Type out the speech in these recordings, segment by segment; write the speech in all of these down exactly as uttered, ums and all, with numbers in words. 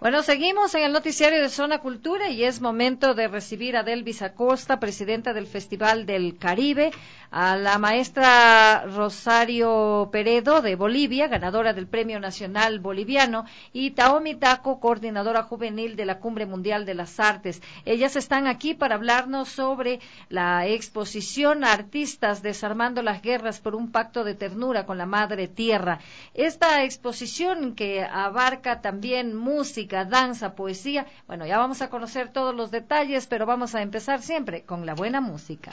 Bueno, seguimos en el noticiario de Zona Cultura y es momento de recibir a Delvis Acosta, presidenta del Festival del Caribe, a la maestra Rosario Peredo de Bolivia, ganadora del Premio Nacional Boliviano, y Taomi Taco, coordinadora juvenil de la Cumbre Mundial de las Artes. Ellas están aquí para hablarnos sobre la exposición Artistas Desarmando las Guerras por un Pacto de Ternura con la Madre Tierra. Esta exposición que abarca también música, danza, poesía. Bueno, ya vamos a conocer todos los detalles, pero vamos a empezar siempre con la buena música.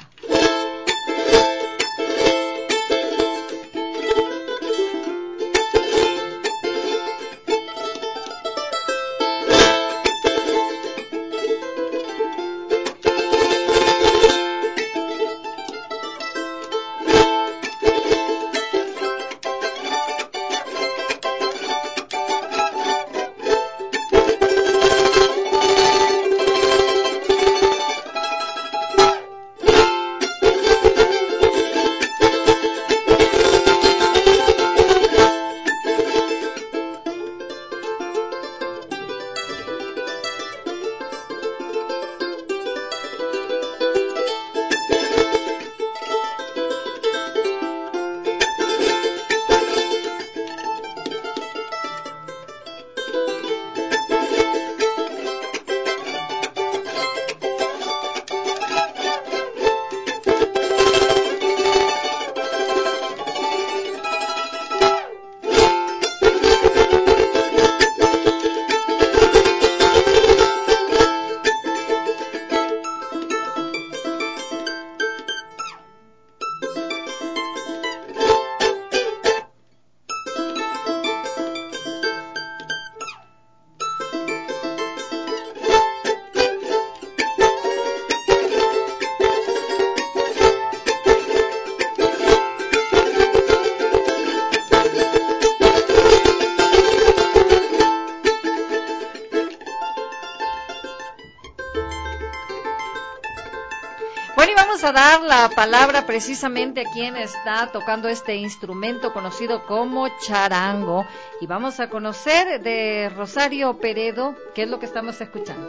A dar la palabra precisamente a quien está tocando este instrumento conocido como charango, y vamos a conocer de Rosario Peredo qué es lo que estamos escuchando.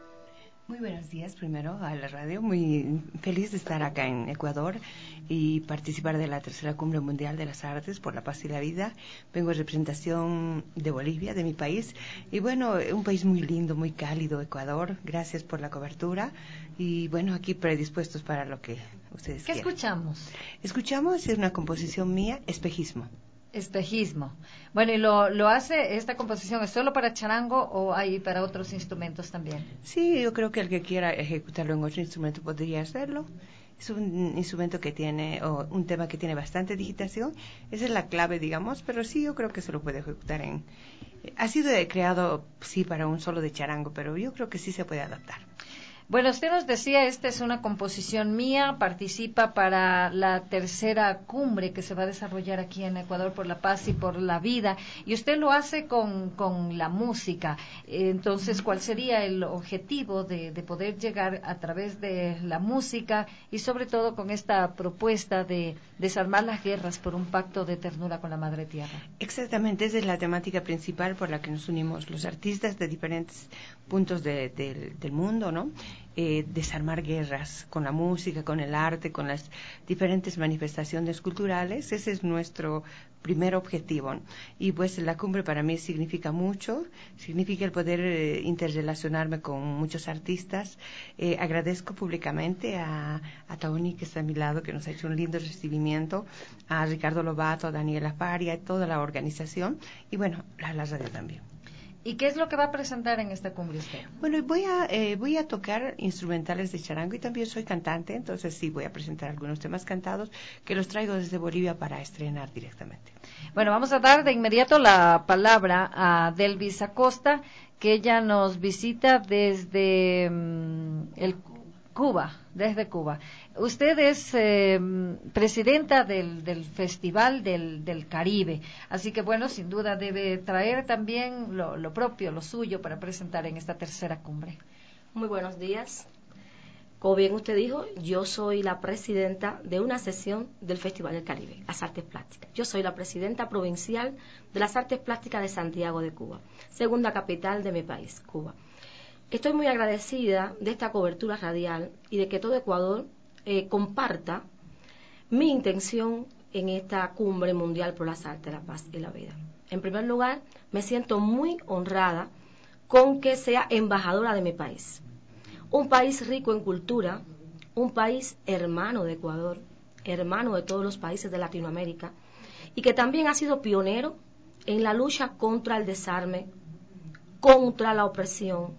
Muy buenos días primero a la radio, muy feliz de estar acá en Ecuador y participar de la tercera Cumbre Mundial de las Artes por la Paz y la Vida. Vengo en representación de Bolivia, de mi país, y bueno, un país muy lindo, muy cálido, Ecuador. Gracias por la cobertura y bueno, aquí predispuestos para lo que ustedes ¿Qué quieran. escuchamos? Escuchamos, es una composición mía, Espejismo. Espejismo. Bueno, ¿y lo, lo hace, esta composición es solo para charango o hay para otros instrumentos también? Sí, yo creo que el que quiera ejecutarlo en otro instrumento podría hacerlo. Es un instrumento que tiene, o un tema que tiene bastante digitación. Esa es la clave, digamos, pero sí, yo creo que se lo puede ejecutar en... Ha sido creado, sí, para un solo de charango, pero yo creo que sí se puede adaptar. Bueno, usted nos decía, esta es una composición mía, participa para la tercera cumbre que se va a desarrollar aquí en Ecuador por la paz y por la vida, y usted lo hace con, con la música. Entonces, ¿cuál sería el objetivo de, de poder llegar a través de la música y sobre todo con esta propuesta de desarmar las guerras por un pacto de ternura con la Madre Tierra? Exactamente, esa es la temática principal por la que nos unimos los artistas de diferentes puntos de, de, del mundo, ¿no? Eh, desarmar guerras con la música, con el arte, con las diferentes manifestaciones culturales. Ese es nuestro primer objetivo. Y pues la cumbre para mí significa mucho, significa el poder eh, interrelacionarme con muchos artistas. Eh, agradezco públicamente a, a Taoni, que está a mi lado, que nos ha hecho un lindo recibimiento, a Ricardo Lobato, a Daniela Faria, a toda la organización y bueno, a la radio también. ¿Y qué es lo que va a presentar en esta cumbre usted? Bueno, voy a eh, voy a tocar instrumentales de charango y también soy cantante, entonces sí voy a presentar algunos temas cantados que los traigo desde Bolivia para estrenar directamente. Bueno, vamos a dar de inmediato la palabra a Delvis Acosta, que ella nos visita desde um, el Cuba, desde Cuba. Usted es eh, presidenta del, del Festival del, del Caribe, así que bueno, sin duda debe traer también lo, lo propio, lo suyo para presentar en esta tercera cumbre. Muy buenos días. Como bien usted dijo, yo soy la presidenta de una sesión del Festival del Caribe, las Artes Plásticas. Yo soy la presidenta provincial de las Artes Plásticas de Santiago de Cuba, segunda capital de mi país, Cuba. Estoy muy agradecida de esta cobertura radial y de que todo Ecuador eh, comparta mi intención en esta cumbre mundial por las artes, la paz y la vida. En primer lugar, me siento muy honrada con que sea embajadora de mi país. Un país rico en cultura, un país hermano de Ecuador, hermano de todos los países de Latinoamérica, y que también ha sido pionero en la lucha contra el desarme, contra la opresión,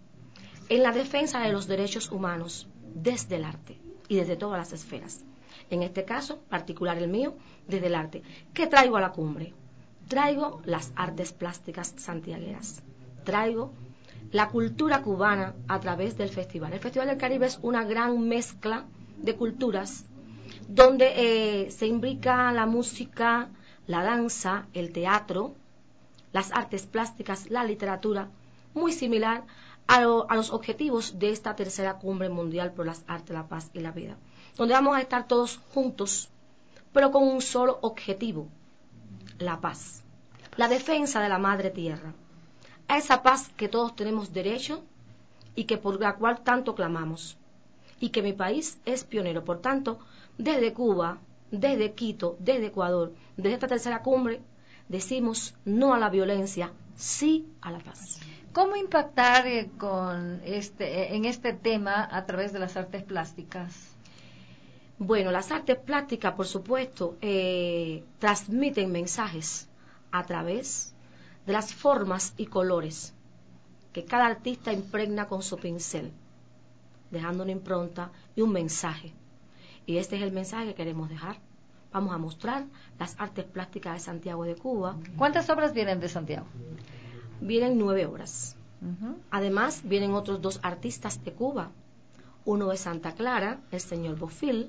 en la defensa de los derechos humanos desde el arte y desde todas las esferas. En este caso particular el mío, desde el arte. ¿Qué traigo a la cumbre? Traigo las artes plásticas santiagueras. Traigo la cultura cubana a través del festival. El Festival del Caribe es una gran mezcla de culturas donde eh, se imbrica la música, la danza, el teatro, las artes plásticas, la literatura, muy similar a, lo, a los objetivos de esta tercera cumbre mundial por las artes, la paz y la vida, donde vamos a estar todos juntos, pero con un solo objetivo: la paz, la defensa de la madre tierra, a esa paz que todos tenemos derecho y que por la cual tanto clamamos, y que mi país es pionero. Por tanto, desde Cuba, desde Quito, desde Ecuador, desde esta tercera cumbre, decimos no a la violencia, sí a la paz. ¿Cómo impactar eh, con este, en este tema a través de las artes plásticas? Bueno, las artes plásticas, por supuesto, eh, transmiten mensajes a través de las formas y colores que cada artista impregna con su pincel, dejando una impronta y un mensaje. Y este es el mensaje que queremos dejar. Vamos a mostrar las artes plásticas de Santiago de Cuba. ¿Cuántas obras vienen de Santiago? Vienen nueve obras. Uh-huh. Además, vienen otros dos artistas de Cuba. Uno de Santa Clara, el señor Bofil,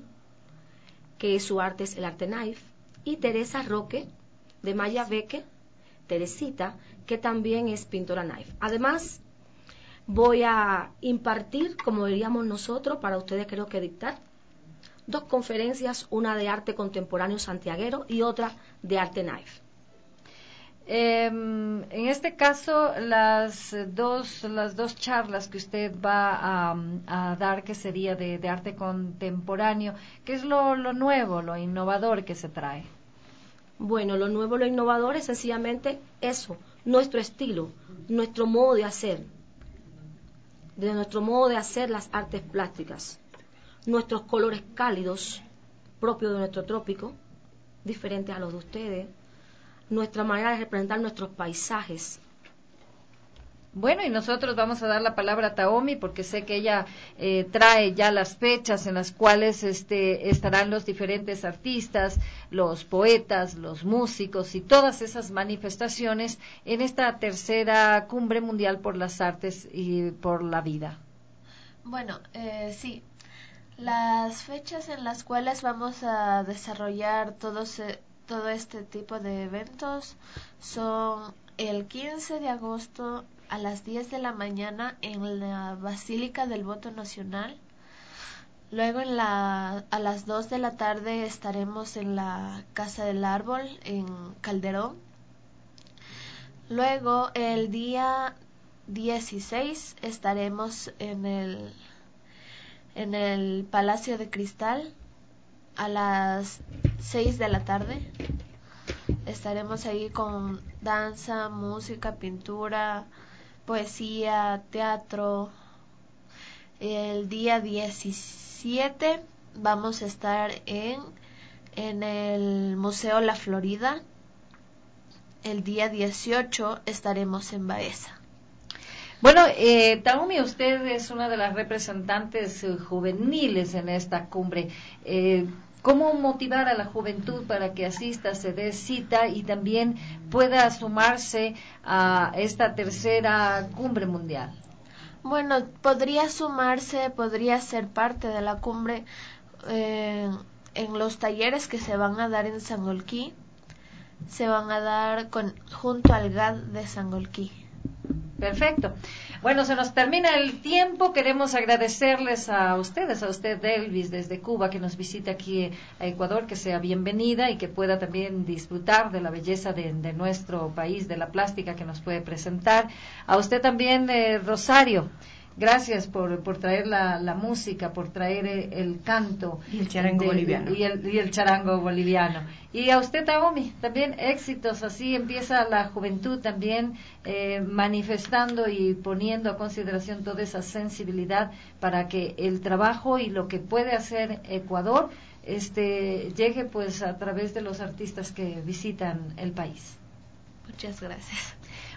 que su arte es el arte knife, y Teresa Roque, de Mayabeque, Teresita, que también es pintora knife. Además, voy a impartir, como diríamos nosotros, para ustedes creo que dictar, dos conferencias, una de arte contemporáneo santiaguero y otra de arte knife. Eh, en este caso, las dos, las dos charlas que usted va a, a dar, que sería de, de arte contemporáneo, ¿qué es lo, lo nuevo, lo innovador que se trae? Bueno, lo nuevo, lo innovador es sencillamente eso, nuestro estilo, nuestro modo de hacer, de nuestro modo de hacer las artes plásticas, nuestros colores cálidos, propios de nuestro trópico, diferentes a los de ustedes, nuestra manera de representar nuestros paisajes. Bueno, y nosotros vamos a dar la palabra a Taomi porque sé que ella eh, trae ya las fechas en las cuales este, estarán los diferentes artistas, los poetas, los músicos y todas esas manifestaciones en esta tercera cumbre mundial por las artes y por la vida. Bueno, eh, sí, las fechas en las cuales vamos a desarrollar todos, eh, todo este tipo de eventos son el quince de agosto a las diez de la mañana en la Basílica del Voto Nacional. Luego en la, a las dos de la tarde estaremos en la Casa del Árbol en Calderón. Luego el día dieciséis estaremos en el, en el Palacio de Cristal a las seis de la tarde. Estaremos ahí con danza, música, pintura, poesía, teatro. El día diecisiete vamos a estar en, en el Museo La Florida. El día dieciocho estaremos en Baeza. Bueno, eh, Taomi, usted es una de las representantes eh, juveniles en esta cumbre. Eh, ¿Cómo motivar a la juventud para que asista, se dé cita y también pueda sumarse a esta tercera cumbre mundial? Bueno, podría sumarse, podría ser parte de la cumbre eh, en los talleres que se van a dar en Sangolquí. Se van a dar con, junto al G A D de Sangolquí. Perfecto. Bueno, se nos termina el tiempo. Queremos agradecerles a ustedes, a usted, Elvis, desde Cuba, que nos visita aquí a Ecuador, que sea bienvenida y que pueda también disfrutar de la belleza de, de nuestro país, de la plástica que nos puede presentar. A usted también, eh, Rosario. Gracias por, por traer la, la música, por traer el canto. Y el charango de, boliviano. Y el, y el charango boliviano. Y a usted, Naomi, también éxitos. Así empieza la juventud también eh, manifestando y poniendo a consideración toda esa sensibilidad para que el trabajo y lo que puede hacer Ecuador este, llegue pues a través de los artistas que visitan el país. Muchas gracias.